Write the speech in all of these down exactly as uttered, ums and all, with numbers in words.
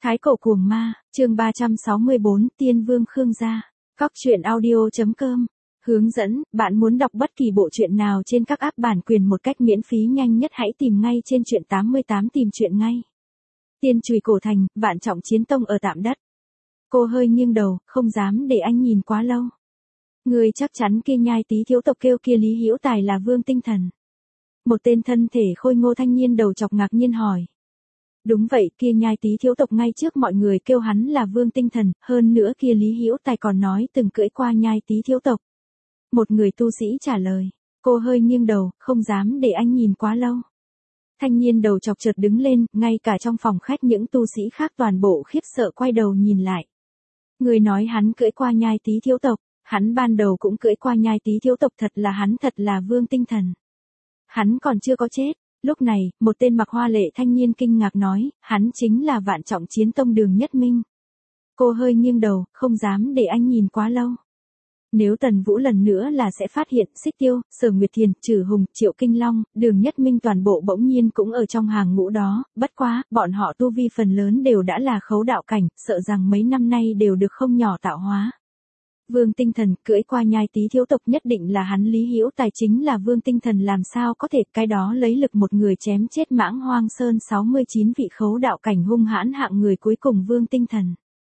Thái cổ cuồng ma, chương ba trăm sáu mươi bốn, Tiên Vương Khương gia. Cóc truyện audio chấm com. Hướng dẫn, bạn muốn đọc bất kỳ bộ truyện nào trên các app bản quyền một cách miễn phí nhanh nhất hãy tìm ngay trên truyện tám mươi tám tìm truyện ngay. Tiên Chùy Cổ Thành, vạn trọng chiến tông ở tạm đất. Cô hơi nghiêng đầu, không dám để anh nhìn quá lâu. Người chắc chắn kia nhai tí thiếu tộc kêu kia Lý Hữu Tài là Vương Tinh Thần. Một tên thân thể khôi ngô thanh niên đầu chọc ngạc nhiên hỏi. Đúng vậy, kia nhai tí thiếu tộc ngay trước mọi người kêu hắn là Vương Tinh Thần, hơn nữa kia Lý Hữu Tài còn nói từng cưỡi qua nhai tí thiếu tộc. Một người tu sĩ trả lời, cô hơi nghiêng đầu, không dám để anh nhìn quá lâu. Thanh niên đầu chọc chợt đứng lên, ngay cả trong phòng khách những tu sĩ khác toàn bộ khiếp sợ quay đầu nhìn lại. Người nói hắn cưỡi qua nhai tí thiếu tộc, hắn ban đầu cũng cưỡi qua nhai tí thiếu tộc, thật là hắn, thật là Vương Tinh Thần. Hắn còn chưa có chết. Lúc này, một tên mặc hoa lệ thanh niên kinh ngạc nói, hắn chính là vạn trọng chiến tông Đường Nhất Minh. Cô hơi nghiêng đầu, không dám để anh nhìn quá lâu. Nếu Tần Vũ lần nữa là sẽ phát hiện Xích Tiêu, Sở Nguyệt Thiền, Trử Hùng, Triệu Kinh Long, Đường Nhất Minh toàn bộ bỗng nhiên cũng ở trong hàng ngũ đó, bất quá, bọn họ tu vi phần lớn đều đã là khấu đạo cảnh, sợ rằng mấy năm nay đều được không nhỏ tạo hóa. Vương Tinh Thần cưỡi qua nhai tí thiếu tộc nhất định là hắn. Lý Hữu Tài chính là Vương Tinh Thần, làm sao có thể, cái đó lấy lực một người chém chết Mãng Hoang Sơn sáu mươi chín vị khấu đạo cảnh hung hãn hạng người cuối cùng Vương Tinh Thần.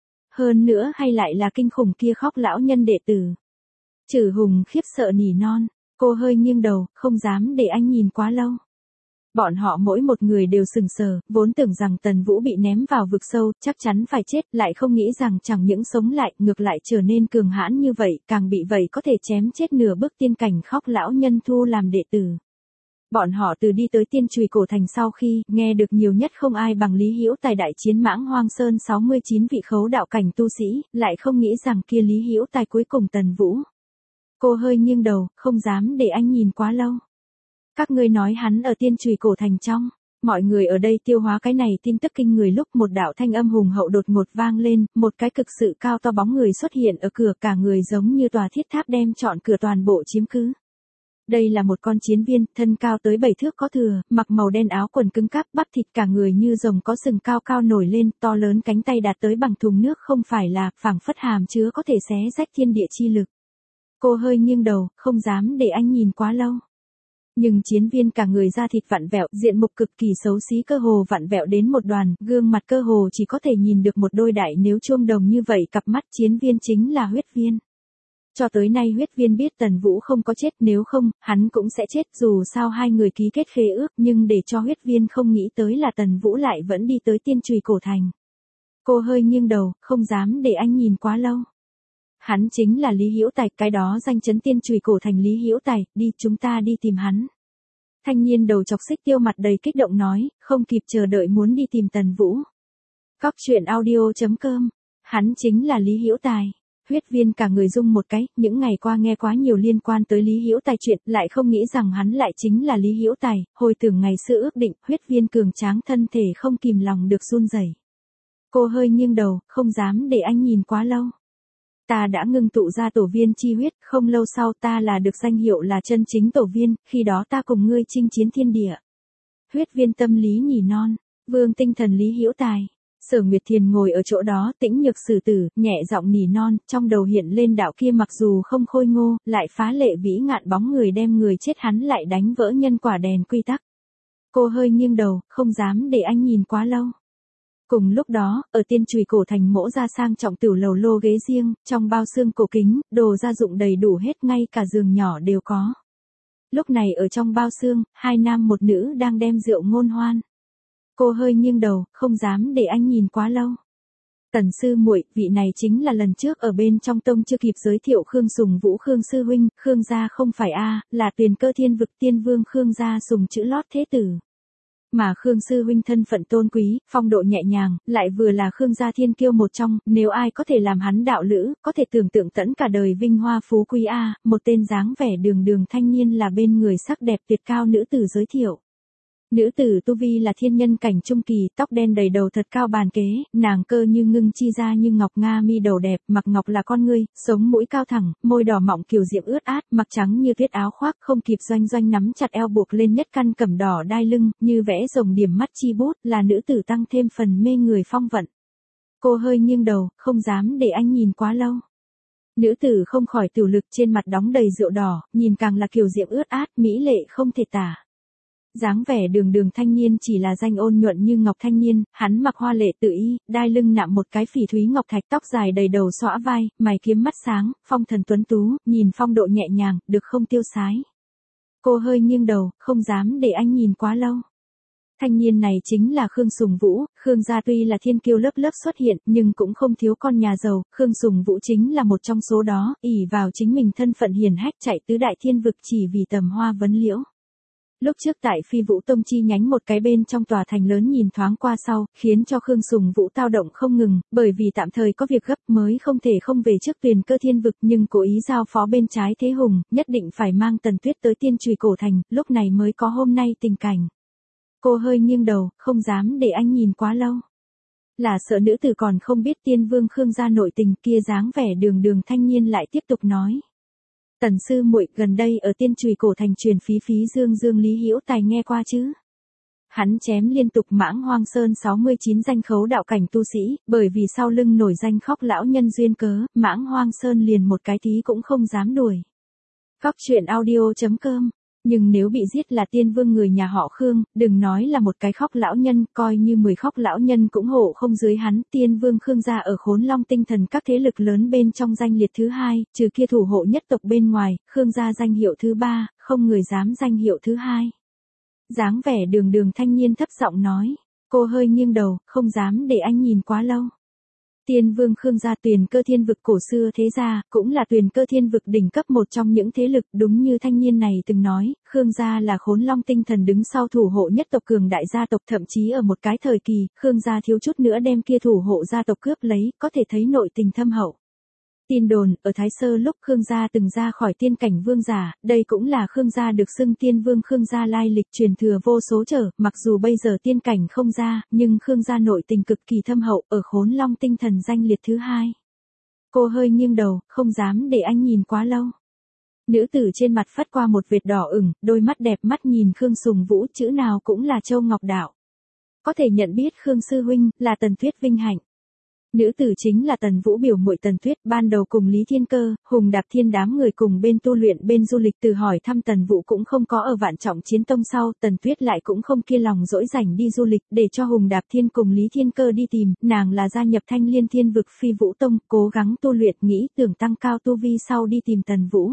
Hơn nữa hay lại là kinh khủng kia khóc lão nhân đệ tử. Trử Hùng khiếp sợ nỉ non, cô hơi nghiêng đầu, không dám để anh nhìn quá lâu. Bọn họ mỗi một người đều sừng sờ, vốn tưởng rằng Tần Vũ bị ném vào vực sâu, chắc chắn phải chết, lại không nghĩ rằng chẳng những sống lại, ngược lại trở nên cường hãn như vậy, càng bị vậy có thể chém chết nửa bước tiên cảnh khóc lão nhân thu làm đệ tử. Bọn họ từ đi tới Tiên Chùy Cổ Thành sau khi nghe được nhiều nhất không ai bằng Lý Hữu Tài đại chiến Mãng Hoang Sơn sáu mươi chín vị khấu đạo cảnh tu sĩ, lại không nghĩ rằng kia Lý Hữu Tài cuối cùng Tần Vũ. Cô hơi nghiêng đầu, không dám để anh nhìn quá lâu. Các ngươi nói hắn ở Tiên Chùy Cổ Thành trong. Mọi người ở đây tiêu hóa cái này tin tức kinh người lúc một đạo thanh âm hùng hậu đột ngột vang lên, một cái cực sự cao to bóng người xuất hiện ở cửa, cả người giống như tòa thiết tháp đem trọn cửa toàn bộ chiếm cứ. Đây là một con chiến viên, thân cao tới bảy thước có thừa, mặc màu đen áo quần cứng cáp, bắp thịt cả người như rồng có sừng cao cao nổi lên, to lớn cánh tay đạt tới bằng thùng nước, không phải là phảng phất hàm chứa có thể xé rách thiên địa chi lực. Cô hơi nghiêng đầu, không dám để anh nhìn quá lâu. Nhưng chiến viên cả người da thịt vặn vẹo, diện mục cực kỳ xấu xí, cơ hồ vặn vẹo đến một đoàn, gương mặt cơ hồ chỉ có thể nhìn được một đôi đại nếu chuông đồng như vậy cặp mắt. Chiến viên chính là Huyết Viên. Cho tới nay Huyết Viên biết Tần Vũ không có chết, nếu không, hắn cũng sẽ chết, dù sao hai người ký kết khế ước, nhưng để cho Huyết Viên không nghĩ tới là Tần Vũ lại vẫn đi tới Tiên Chùy Cổ Thành. Cô hơi nghiêng đầu, không dám để anh nhìn quá lâu. Hắn chính là Lý Hữu Tài, cái đó danh chấn Tiên Chùy Cổ Thành Lý Hữu Tài, đi, chúng ta đi tìm hắn. Thanh niên đầu chọc Xích Tiêu mặt đầy kích động nói, không kịp chờ đợi muốn đi tìm Tần Vũ. Cóc truyện audio chấm com, hắn chính là Lý Hữu Tài. Huyết Viên cả người rung một cái, những ngày qua nghe quá nhiều liên quan tới Lý Hữu Tài chuyện, lại không nghĩ rằng hắn lại chính là Lý Hữu Tài, hồi tưởng ngày xưa ước định, Huyết Viên cường tráng thân thể không kìm lòng được run rẩy. Cô hơi nghiêng đầu, không dám để anh nhìn quá lâu. Ta đã ngưng tụ ra tổ viên chi huyết, không lâu sau ta là được danh hiệu là chân chính tổ viên, khi đó ta cùng ngươi chinh chiến thiên địa. Huyết Viên tâm lý nhỉ non, Vương Tinh Thần Lý Hữu Tài. Sở Nguyệt Thiền ngồi ở chỗ đó tĩnh nhược xử tử, nhẹ giọng nỉ non, trong đầu hiện lên đạo kia mặc dù không khôi ngô, lại phá lệ vĩ ngạn bóng người đem người chết hắn lại đánh vỡ nhân quả đèn quy tắc. Cô hơi nghiêng đầu, không dám để anh nhìn quá lâu. Cùng lúc đó, ở Tiên Chùy Cổ Thành mỗ ra sang trọng tiểu lầu lô ghế riêng, trong bao xương cổ kính, đồ gia dụng đầy đủ hết, ngay cả giường nhỏ đều có. Lúc này ở trong bao xương, hai nam một nữ đang đem rượu ngôn hoan. Cô hơi nghiêng đầu, không dám để anh nhìn quá lâu. Tần sư muội, vị này chính là lần trước ở bên trong tông chưa kịp giới thiệu Khương Sùng Vũ Khương sư huynh, Khương gia không phải a, là Tuyền Cơ Thiên Vực Tiên Vương Khương gia Sùng chữ lót thế tử. Mà Khương sư huynh thân phận tôn quý, phong độ nhẹ nhàng, lại vừa là Khương gia thiên kiêu một trong, nếu ai có thể làm hắn đạo lữ, có thể tưởng tượng tẫn cả đời vinh hoa phú quý a, một tên dáng vẻ đường đường thanh niên là bên người sắc đẹp tuyệt cao nữ tử giới thiệu. Nữ tử tu vi là thiên nhân cảnh trung kỳ, tóc đen đầy đầu thật cao bàn kế, nàng cơ như ngưng chi ra như ngọc nga mi đầu đẹp, mặc ngọc là con ngươi, sống mũi cao thẳng, môi đỏ mọng kiều diễm ướt át, mặc trắng như tuyết áo khoác, không kịp doanh doanh nắm chặt eo buộc lên nhất căn cẩm đỏ đai lưng, như vẽ rồng điểm mắt chi bút, là nữ tử tăng thêm phần mê người phong vận. Cô hơi nghiêng đầu, không dám để anh nhìn quá lâu. Nữ tử không khỏi tiểu lực trên mặt đóng đầy rượu đỏ, nhìn càng là kiều diễm ướt át, mỹ lệ không thể tả. Dáng vẻ đường đường thanh niên chỉ là danh ôn nhuận như ngọc thanh niên, hắn mặc hoa lệ tự y, đai lưng nạm một cái phỉ thúy ngọc thạch, tóc dài đầy đầu xõa vai, mày kiếm mắt sáng, phong thần tuấn tú, nhìn phong độ nhẹ nhàng, được không tiêu sái. Cô hơi nghiêng đầu, không dám để anh nhìn quá lâu. Thanh niên này chính là Khương Sùng Vũ, Khương gia tuy là thiên kiêu lớp lớp xuất hiện, nhưng cũng không thiếu con nhà giàu, Khương Sùng Vũ chính là một trong số đó, ỷ vào chính mình thân phận hiển hách chạy tứ đại thiên vực chỉ vì tầm hoa vấn liễu. Lúc trước tại Phi Vũ Tông chi nhánh một cái bên trong tòa thành lớn nhìn thoáng qua sau, khiến cho Khương Sùng Vũ tao động không ngừng, bởi vì tạm thời có việc gấp mới không thể không về trước Tuyền Cơ Thiên Vực, nhưng cố ý giao phó bên trái Thế Hùng, nhất định phải mang Tần Tuyết tới Tiên Chùy Cổ Thành, lúc này mới có hôm nay tình cảnh. Cô hơi nghiêng đầu, không dám để anh nhìn quá lâu. Là sợ nữ tử còn không biết Tiên Vương Khương gia nội tình, kia dáng vẻ đường đường thanh niên lại tiếp tục nói. Tần sư muội, gần đây ở Tiên Chùy Cổ Thành truyền phí phí dương dương Lý Hữu Tài nghe qua chứ? Hắn chém liên tục Mãng Hoang Sơn sáu mươi chín danh khấu đạo cảnh tu sĩ, bởi vì sau lưng nổi danh khóc lão nhân duyên cớ, Mãng Hoang Sơn liền một cái tí cũng không dám đuổi. Cóc truyện audio chấm com. Nhưng nếu bị giết là Tiên Vương người nhà họ Khương, đừng nói là một cái khóc lão nhân, coi như mười khóc lão nhân cũng hộ không dưới hắn. Tiên Vương Khương gia ở Khốn Long tinh thần các thế lực lớn bên trong danh liệt thứ hai, trừ kia thủ hộ nhất tộc bên ngoài, Khương gia danh hiệu thứ ba, không người dám danh hiệu thứ hai. Dáng vẻ đường đường thanh niên thấp giọng nói, cô hơi nghiêng đầu, không dám để anh nhìn quá lâu. Tiên Vương Khương gia Tuyền Cơ Thiên Vực cổ xưa thế gia, cũng là Tuyền Cơ Thiên Vực đỉnh cấp một trong những thế lực, đúng như thanh niên này từng nói, Khương gia là Khốn Long tinh thần đứng sau thủ hộ nhất tộc cường đại gia tộc, thậm chí ở một cái thời kỳ, Khương gia thiếu chút nữa đem kia thủ hộ gia tộc cướp lấy, có thể thấy nội tình thâm hậu. Tin đồn, ở Thái Sơ lúc Khương gia từng ra khỏi tiên cảnh vương giả, đây cũng là Khương gia được xưng Tiên Vương Khương gia lai lịch truyền thừa vô số trở, mặc dù bây giờ tiên cảnh không ra, nhưng Khương gia nội tình cực kỳ thâm hậu, ở Khốn Long tinh thần danh liệt thứ hai. Cô hơi nghiêng đầu, không dám để anh nhìn quá lâu. Nữ tử trên mặt phất qua một vệt đỏ ửng, đôi mắt đẹp mắt nhìn Khương Sùng Vũ, chữ nào cũng là châu ngọc đạo. Có thể nhận biết Khương sư huynh, là Tần Tuyết vinh hạnh. Nữ tử chính là Tần Vũ biểu muội Tần Tuyết, ban đầu cùng Lý Thiên Cơ, Hùng Đạp Thiên đám người cùng bên tu luyện bên du lịch từ hỏi thăm Tần Vũ cũng không có ở Vạn Trọng Chiến Tông sau, Tần Tuyết lại cũng không kia lòng dỗi rảnh đi du lịch, để cho Hùng Đạp Thiên cùng Lý Thiên Cơ đi tìm, nàng là gia nhập Thanh Liên Thiên Vực Phi Vũ Tông, cố gắng tu luyện nghĩ tưởng tăng cao tu vi sau đi tìm Tần Vũ.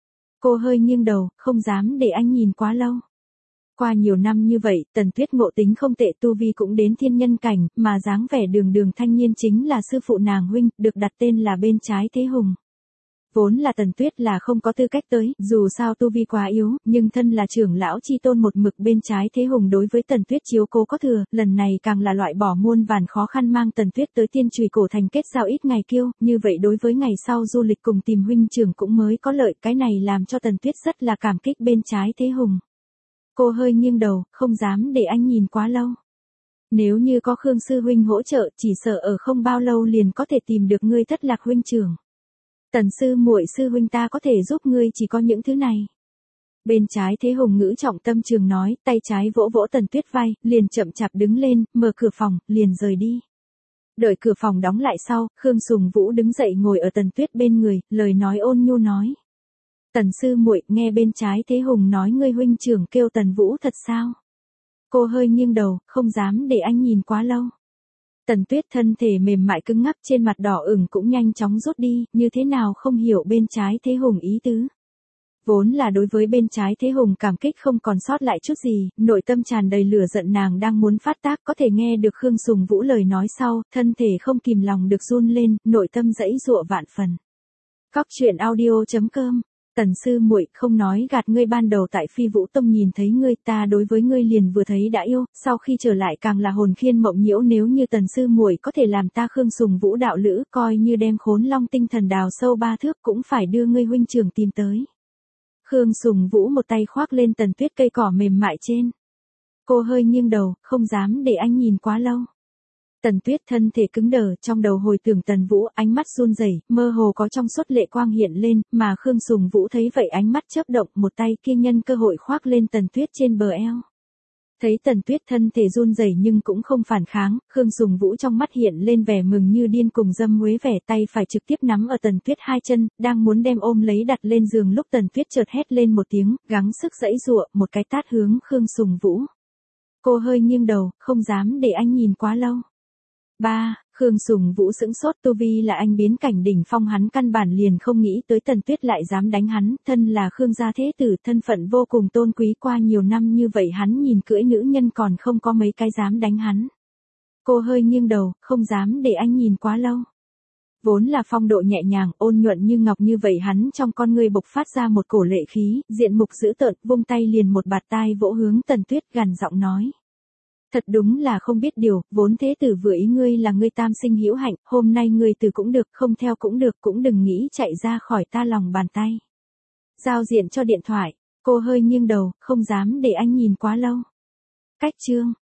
Cô hơi nghiêng đầu, không dám để anh nhìn quá lâu. Qua nhiều năm như vậy, Tần Tuyết ngộ tính không tệ, tu vi cũng đến thiên nhân cảnh, mà dáng vẻ đường đường thanh niên chính là sư phụ nàng huynh, được đặt tên là bên trái Thế Hùng. Vốn là Tần Tuyết là không có tư cách tới, dù sao tu vi quá yếu, nhưng thân là trưởng lão chi tôn một mực bên trái Thế Hùng đối với Tần Tuyết chiếu cố có thừa, lần này càng là loại bỏ muôn vàn khó khăn mang Tần Tuyết tới Tiên Chùy Cổ Thành kết giao ít ngày kiêu, như vậy đối với ngày sau du lịch cùng tìm huynh trưởng cũng mới có lợi, cái này làm cho Tần Tuyết rất là cảm kích bên trái Thế Hùng. Cô hơi nghiêng đầu, không dám để anh nhìn quá lâu. Nếu như có Khương sư huynh hỗ trợ, chỉ sợ ở không bao lâu liền có thể tìm được ngươi thất lạc huynh trưởng. Tần sư muội sư huynh ta có thể giúp ngươi chỉ có những thứ này. Bên trái Thế Hùng ngữ trọng tâm trường nói, tay trái vỗ vỗ Tần Tuyết vai, liền chậm chạp đứng lên, mở cửa phòng, liền rời đi. Đợi cửa phòng đóng lại sau, Khương Sùng Vũ đứng dậy ngồi ở Tần Tuyết bên người, lời nói ôn nhu nói. Tần sư muội, nghe bên trái Thế Hùng nói ngươi huynh trưởng kêu Tần Vũ thật sao? Cô hơi nghiêng đầu, không dám để anh nhìn quá lâu. Tần Tuyết thân thể mềm mại cứng ngắc trên mặt đỏ ửng cũng nhanh chóng rút đi, như thế nào không hiểu bên trái Thế Hùng ý tứ. Vốn là đối với bên trái Thế Hùng cảm kích không còn sót lại chút gì, nội tâm tràn đầy lửa giận nàng đang muốn phát tác, có thể nghe được Khương Sùng Vũ lời nói sau, thân thể không kìm lòng được run lên, nội tâm dãy dụa vạn phần. Cóc truyện audio chấm com. Tần sư muội, không nói gạt ngươi, ban đầu tại Phi Vũ Tông nhìn thấy ngươi, ta đối với ngươi liền vừa thấy đã yêu, sau khi trở lại càng là hồn khiên mộng nhiễu, nếu như Tần sư muội có thể làm ta Khương Sùng Vũ đạo lữ, coi như đem Khốn Long tinh thần đào sâu ba thước cũng phải đưa ngươi huynh trưởng tìm tới. Khương Sùng Vũ một tay khoác lên Tần Tuyết cây cỏ mềm mại trên. Cô hơi nghiêng đầu, không dám để anh nhìn quá lâu. Tần Tuyết thân thể cứng đờ, trong đầu hồi tưởng Tần Vũ, ánh mắt run rẩy, mơ hồ có trong suốt lệ quang hiện lên, mà Khương Sùng Vũ thấy vậy ánh mắt chớp động, một tay kia nhân cơ hội khoác lên Tần Tuyết trên bờ eo. Thấy Tần Tuyết thân thể run rẩy nhưng cũng không phản kháng, Khương Sùng Vũ trong mắt hiện lên vẻ mừng như điên cùng dâm muế vẻ, tay phải trực tiếp nắm ở Tần Tuyết hai chân, đang muốn đem ôm lấy đặt lên giường lúc Tần Tuyết chợt hét lên một tiếng, gắng sức giãy giụa, một cái tát hướng Khương Sùng Vũ. Cô hơi nghiêng đầu, không dám để anh nhìn quá lâu. Ba, Khương Sùng Vũ sững sốt, tu vi là anh biến cảnh đỉnh phong, hắn căn bản liền không nghĩ tới Tần Tuyết lại dám đánh hắn, thân là Khương gia thế tử, thân phận vô cùng tôn quý, qua nhiều năm như vậy hắn nhìn cưỡi nữ nhân còn không có mấy cái dám đánh hắn. Cô hơi nghiêng đầu, không dám để anh nhìn quá lâu. Vốn là phong độ nhẹ nhàng, ôn nhuận như ngọc như vậy, hắn trong con người bộc phát ra một cổ lệ khí, diện mục dữ tợn, vung tay liền một bạt tai vỗ hướng Tần Tuyết, gằn giọng nói. Thật đúng là không biết điều, vốn thế tử vừa ý ngươi là ngươi tam sinh hữu hạnh, hôm nay ngươi từ cũng được, không theo cũng được, cũng đừng nghĩ chạy ra khỏi ta lòng bàn tay. Giao diện cho điện thoại, cô hơi nghiêng đầu, không dám để anh nhìn quá lâu. Cách chương